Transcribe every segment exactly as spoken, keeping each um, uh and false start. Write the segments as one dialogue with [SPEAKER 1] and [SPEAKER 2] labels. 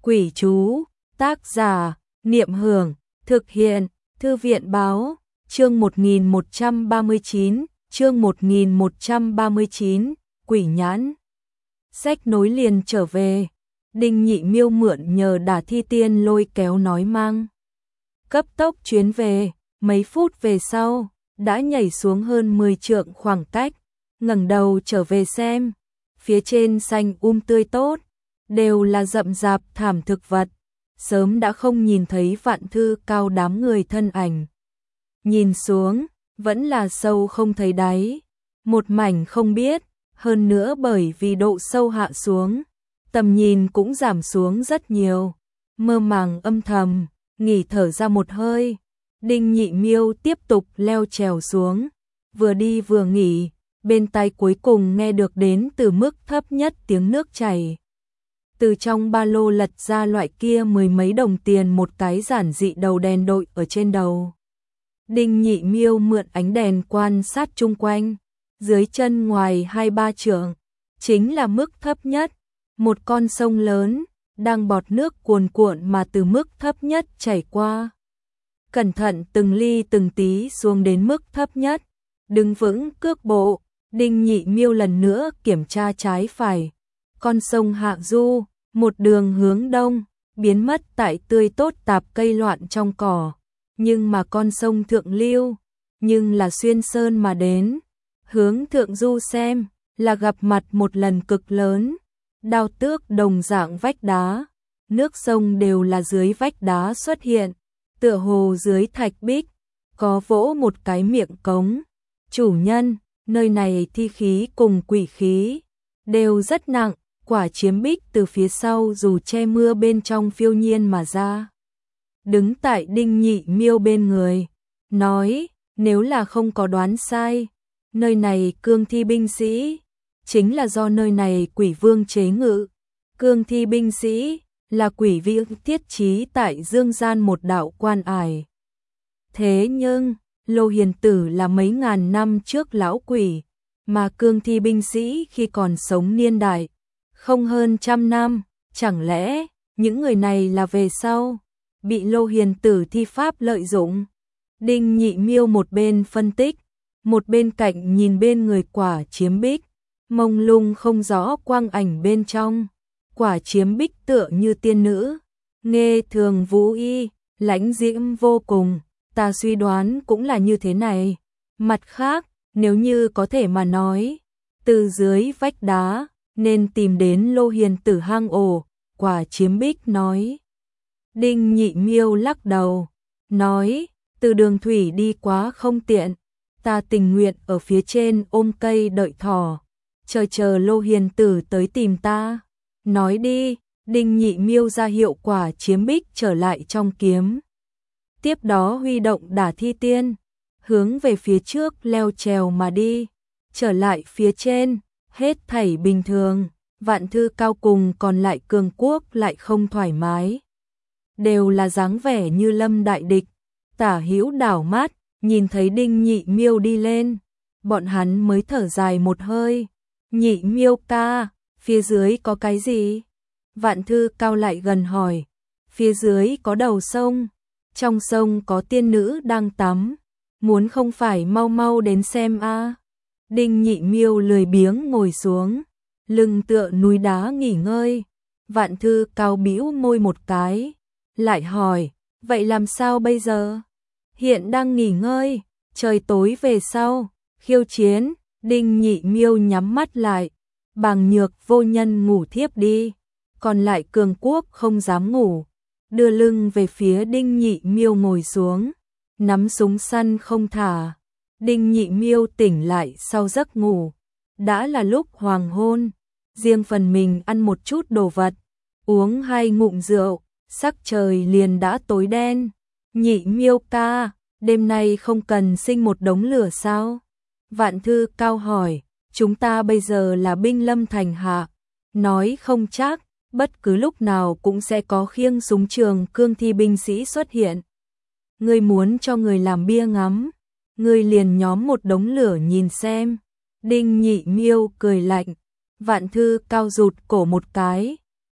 [SPEAKER 1] Quỷ chú, tác giả, Niệm Hưởng, thực hiện, Thư viện báo, chương một nghìn một trăm ba mươi chín, chương một nghìn một trăm ba mươi chín, Quỷ nhãn. Sách nối liền trở về, Đinh Nhị Miêu mượn nhờ Đả Thi Tiên lôi kéo nói mang. Cấp tốc chuyến về, mấy phút về sau, đã nhảy xuống hơn mười trượng khoảng cách, ngẩng đầu trở về xem, phía trên xanh um tươi tốt, đều là rậm rạp thảm thực vật, sớm đã không nhìn thấy Vạn Thư Cao đám người thân ảnh. Nhìn xuống, vẫn là sâu không thấy đáy, một mảnh không biết, hơn nữa bởi vì độ sâu hạ xuống, tầm nhìn cũng giảm xuống rất nhiều, mơ màng âm thầm, nghỉ thở ra một hơi. Đinh Nhị Miêu tiếp tục leo trèo xuống, vừa đi vừa nghỉ, bên tai cuối cùng nghe được đến từ mức thấp nhất tiếng nước chảy. Từ trong ba lô lật ra loại kia mười mấy đồng tiền một cái giản dị đầu đèn đội ở trên đầu. Đinh Nhị Miêu mượn ánh đèn quan sát chung quanh, dưới chân ngoài hai ba trượng, chính là mức thấp nhất, một con sông lớn, đang bọt nước cuồn cuộn mà từ mức thấp nhất chảy qua. Cẩn thận từng ly từng tí xuống đến mức thấp nhất, đứng vững cước bộ, Đinh Nhị Miêu lần nữa kiểm tra trái phải. Con sông hạ du, một đường hướng đông, biến mất tại tươi tốt tạp cây loạn trong cỏ, nhưng mà con sông thượng lưu, nhưng là xuyên sơn mà đến, hướng thượng du xem, là gặp mặt một lần cực lớn, đao tước đồng dạng vách đá, nước sông đều là dưới vách đá xuất hiện, tựa hồ dưới thạch bích, có vỗ một cái miệng cống. Chủ nhân, nơi này thi khí cùng quỷ khí, đều rất nặng, quả chiếm bích từ phía sau dù che mưa bên trong phiêu nhiên mà ra. Đứng tại Đinh Nhị Miêu bên người, nói, nếu là không có đoán sai, nơi này cương thi binh sĩ, chính là do nơi này quỷ vương chế ngự. Cương thi binh sĩ, là quỷ vương thiết trí tại dương gian một đạo quan ải. Thế nhưng, Lô Hiền Tử là mấy ngàn năm trước lão quỷ, mà cương thi binh sĩ khi còn sống niên đại, không hơn trăm năm, chẳng lẽ những người này là về sau, bị Lô Hiền Tử thi pháp lợi dụng. Đinh Nhị Miêu một bên phân tích, một bên cạnh nhìn bên người quả chiếm bích, mông lung không rõ quang ảnh bên trong. Quả chiếm bích tựa như tiên nữ, nghe thường vũ y, lãnh diễm vô cùng, ta suy đoán cũng là như thế này. Mặt khác, nếu như có thể mà nói, từ dưới vách đá, nên tìm đến Lô Hiền Tử hang ổ, quả chiếm bích nói. Đinh Nhị Miêu lắc đầu, nói, từ đường thủy đi quá không tiện, ta tình nguyện ở phía trên ôm cây đợi thỏ, chờ chờ Lô Hiền Tử tới tìm ta. Nói đi, Đinh Nhị Miêu ra hiệu quả chiếm bích trở lại trong kiếm. Tiếp đó huy động Đả Thi Tiên, hướng về phía trước leo trèo mà đi, trở lại phía trên, hết thảy bình thường, Vạn Thư Cao cùng còn lại cường quốc lại không thoải mái. Đều là dáng vẻ như lâm đại địch, tả hữu đảo mắt, nhìn thấy Đinh Nhị Miêu đi lên, bọn hắn mới thở dài một hơi. Nhị Miêu ca, phía dưới có cái gì? Vạn Thư Cao lại gần hỏi. Phía dưới có đầu sông, trong sông có tiên nữ đang tắm, muốn không phải mau mau đến xem a? À? Đinh Nhị Miêu lười biếng ngồi xuống, lưng tựa núi đá nghỉ ngơi. Vạn Thư Cao bĩu môi một cái, lại hỏi, vậy làm sao bây giờ? Hiện đang nghỉ ngơi, trời tối về sau, khiêu chiến. Đinh Nhị Miêu nhắm mắt lại, Bàng Nhược vô nhân ngủ thiếp đi, còn lại cường quốc không dám ngủ, đưa lưng về phía Đinh Nhị Miêu ngồi xuống, nắm súng săn không thả. Đinh Nhị Miêu tỉnh lại sau giấc ngủ, đã là lúc hoàng hôn, riêng phần mình ăn một chút đồ vật, uống hai ngụm rượu, sắc trời liền đã tối đen. Nhị Miêu ca, đêm nay không cần sinh một đống lửa sao? Vạn Thư Cao hỏi, chúng ta bây giờ là binh lâm thành hạ, nói không chắc, bất cứ lúc nào cũng sẽ có khiêng súng trường cương thi binh sĩ xuất hiện. Ngươi muốn cho người làm bia ngắm, ngươi liền nhóm một đống lửa nhìn xem. Đinh Nhị Miêu cười lạnh, Vạn Thư Cao rụt cổ một cái,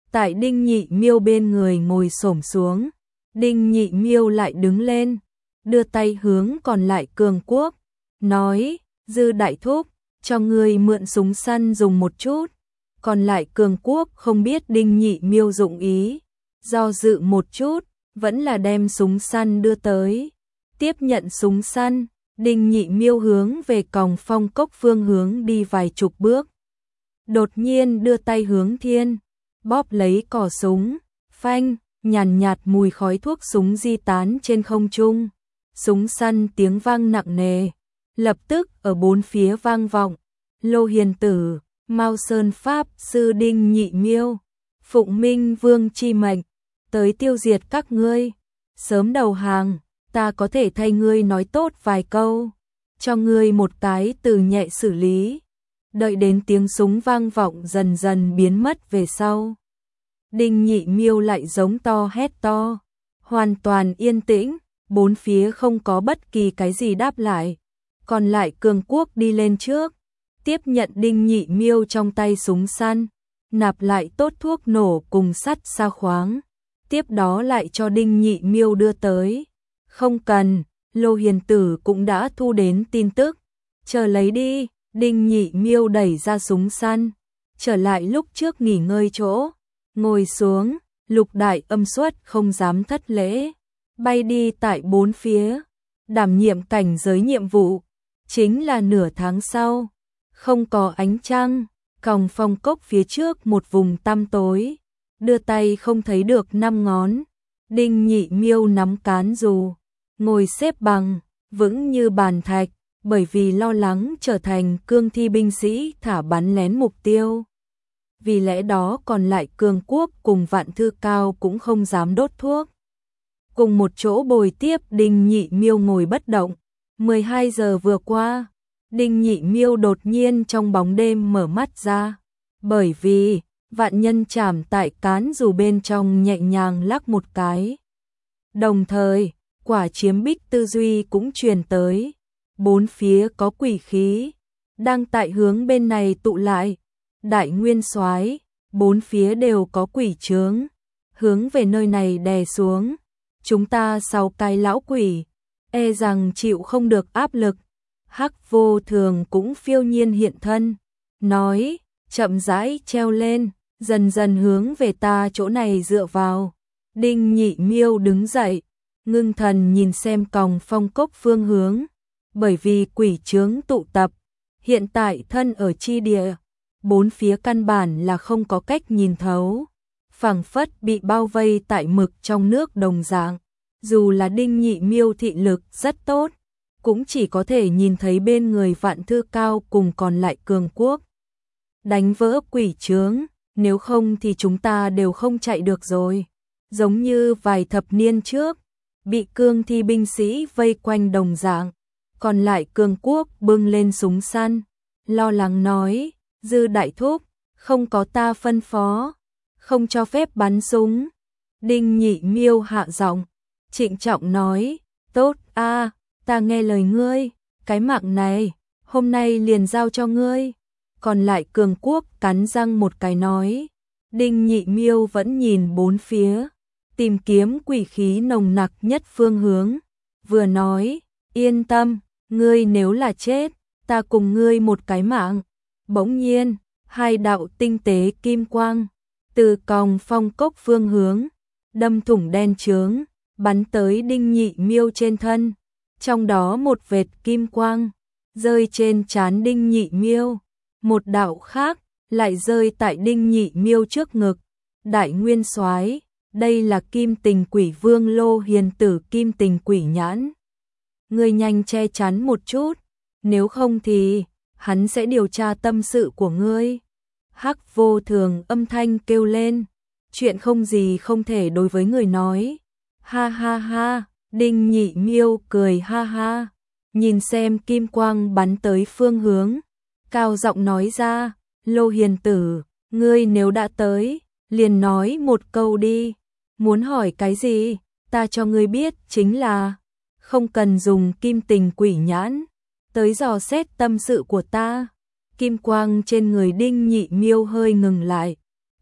[SPEAKER 1] tại Đinh Nhị Miêu bên người ngồi xổm xuống. Đinh Nhị Miêu lại đứng lên, đưa tay hướng còn lại Cường Quốc, nói, Dư đại thúc, cho ngươi mượn súng săn dùng một chút. Còn lại Cường Quốc không biết Đinh Nhị Miêu dụng ý, do dự một chút, vẫn là đem súng săn đưa tới. Tiếp nhận súng săn, Đinh Nhị Miêu hướng về Còng Phong Cốc phương hướng đi vài chục bước. Đột nhiên đưa tay hướng thiên, bóp lấy cò súng, phanh, nhàn nhạt mùi khói thuốc súng di tán trên không trung. Súng săn tiếng vang nặng nề, lập tức ở bốn phía vang vọng. Lô Hiền Tử, Mao Sơn Pháp Sư Đinh Nhị Miêu, phụng Minh Vương chi mệnh, tới tiêu diệt các ngươi. Sớm đầu hàng, ta có thể thay ngươi nói tốt vài câu, cho ngươi một cái từ nhẹ xử lý. Đợi đến tiếng súng vang vọng dần dần biến mất về sau, Đinh Nhị Miêu lại giống to hét to. Hoàn toàn yên tĩnh, bốn phía không có bất kỳ cái gì đáp lại. Còn lại Cường Quốc đi lên trước, tiếp nhận Đinh Nhị Miêu trong tay súng săn, nạp lại tốt thuốc nổ cùng sắt sa khoáng, tiếp đó lại cho Đinh Nhị Miêu đưa tới. Không cần, Lô Hiền Tử cũng đã thu đến tin tức, chờ lấy đi. Đinh Nhị Miêu đẩy ra súng săn, trở lại lúc trước nghỉ ngơi chỗ, ngồi xuống. Lục đại âm xuất không dám thất lễ, bay đi tại bốn phía, đảm nhiệm cảnh giới nhiệm vụ. Chính là nửa tháng sau, không có ánh trăng, Còng Phong Cốc phía trước một vùng tăm tối, đưa tay không thấy được năm ngón. Đinh Nhị Miêu nắm cán dù, ngồi xếp bằng, vững như bàn thạch, bởi vì lo lắng trở thành cương thi binh sĩ thả bắn lén mục tiêu. Vì lẽ đó còn lại Cường Quốc cùng Vạn Thư Cao cũng không dám đốt thuốc. Cùng một chỗ bồi tiếp Đinh Nhị Miêu ngồi bất động. mười hai giờ vừa qua, Đinh Nhị Miêu đột nhiên trong bóng đêm mở mắt ra, bởi vì vạn nhân chảm tại cán dù bên trong nhẹ nhàng lắc một cái. Đồng thời, quả chiếm bích tư duy cũng truyền tới, bốn phía có quỷ khí đang tại hướng bên này tụ lại. Đại nguyên soái, bốn phía đều có quỷ chướng, hướng về nơi này đè xuống. Chúng ta sáu cái lão quỷ, e rằng chịu không được áp lực. Hắc Vô Thường cũng phiêu nhiên hiện thân, nói, chậm rãi treo lên, dần dần hướng về ta chỗ này dựa vào. Đinh Nhị Miêu đứng dậy, ngưng thần nhìn xem Còng Phong Cốc phương hướng, bởi vì quỷ chướng tụ tập, hiện tại thân ở chi địa, bốn phía căn bản là không có cách nhìn thấu, phảng phất bị bao vây tại mực trong nước đồng dạng. Dù là Đinh Nhị Miêu thị lực rất tốt, cũng chỉ có thể nhìn thấy bên người Vạn Thư Cao cùng còn lại Cường Quốc. Đánh vỡ quỷ chướng, nếu không thì chúng ta đều không chạy được rồi. Giống như vài thập niên trước, bị cương thi binh sĩ vây quanh đồng dạng. Còn lại Cường Quốc bưng lên súng săn, lo lắng nói, Dư đại thúc, không có ta phân phó, không cho phép bắn súng. Đinh Nhị Miêu hạ giọng, trịnh trọng nói, tốt a, ta nghe lời ngươi, cái mạng này, hôm nay liền giao cho ngươi. Còn lại Cường Quốc cắn răng một cái nói. Đinh Nhị Miêu vẫn nhìn bốn phía, tìm kiếm quỷ khí nồng nặc nhất phương hướng, vừa nói, yên tâm, ngươi nếu là chết, ta cùng ngươi một cái mạng. Bỗng nhiên, hai đạo tinh tế kim quang từ Còng Phong Cốc phương hướng đâm thủng đen chướng, bắn tới Đinh Nhị Miêu trên thân. Trong đó một vệt kim quang rơi trên trán Đinh Nhị Miêu, một đạo khác lại rơi tại Đinh Nhị Miêu trước ngực. Đại nguyên soái, đây là Kim Tình Quỷ Vương Lô Hiền Tử Kim Tình Quỷ nhãn. Ngươi nhanh che chắn một chút, nếu không thì hắn sẽ điều tra tâm sự của ngươi. Hắc Vô Thường âm thanh kêu lên, chuyện không gì không thể đối với người nói. Ha ha ha, Đinh Nhị Miêu cười ha ha, nhìn xem kim quang bắn tới phương hướng, cao giọng nói ra, Lô Hiền Tử, ngươi nếu đã tới, liền nói một câu đi, muốn hỏi cái gì, ta cho ngươi biết chính là, không cần dùng Kim Tình Quỷ nhãn tới dò xét tâm sự của ta. Kim quang trên người Đinh Nhị Miêu hơi ngừng lại,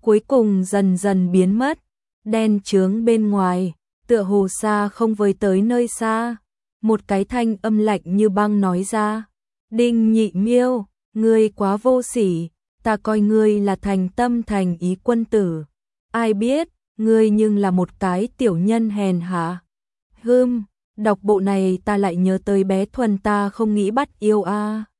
[SPEAKER 1] cuối cùng dần dần biến mất, đen chướng bên ngoài, tựa hồ xa không với tới nơi xa. Một cái thanh âm lạnh như băng nói ra, Đinh Nhị Miêu, ngươi quá vô sỉ, ta coi ngươi là thành tâm thành ý quân tử. Ai biết, ngươi nhưng là một cái tiểu nhân hèn hạ. Hưm, đọc bộ này ta lại nhớ tới bé Thuần ta không nghĩ bắt yêu a.